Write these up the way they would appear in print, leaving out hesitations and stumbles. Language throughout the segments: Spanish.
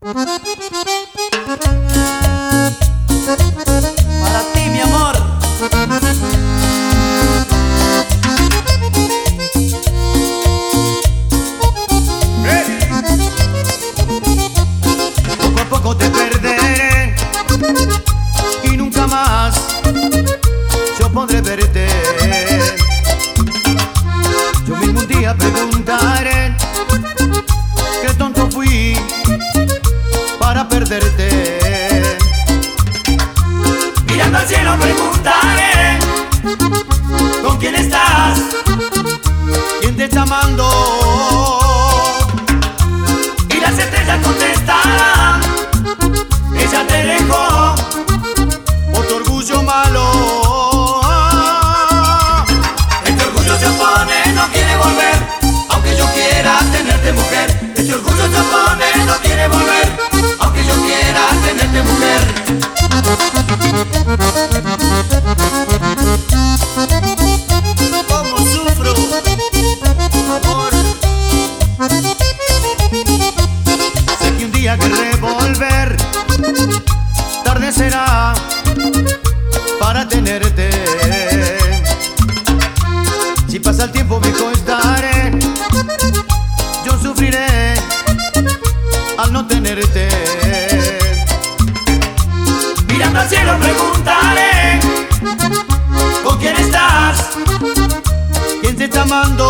Para ti, mi amor. Poco a poco te perderé y nunca más yo podré verte. Yo mismo un día preguntaré qué tonto fui para perderte. Mirando al cielo preguntaré ¿con quién estás? ¿Quién te está amando? Y las estrellas contestarán ella te dejó Por tu orgullo malo. Este orgullo se opone, no quiere volver aunque yo quiera tenerte mujer. Este orgullo se opone, no quiere volver aunque yo quiera tenerte mujer. ¿Cómo sufro, amor? Sé que un día querré volver, tarde será para tenerte. Si pasa el tiempo viejo estaré, yo sufriré al no tenerte. Mirando al cielo preguntaré ¿con quién estás? ¿Quién te está amando?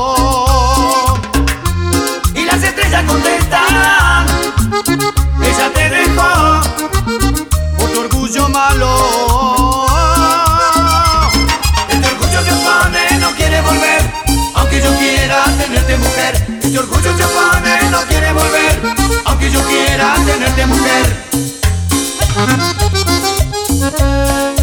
Y las estrellas contestarán ella te dejó Por tu orgullo malo. Este orgullo se opone, no quiere volver aunque yo quiera tenerte mujer. Este orgullo se opone, no quiere volver aunque yo quiera tenerte mujer.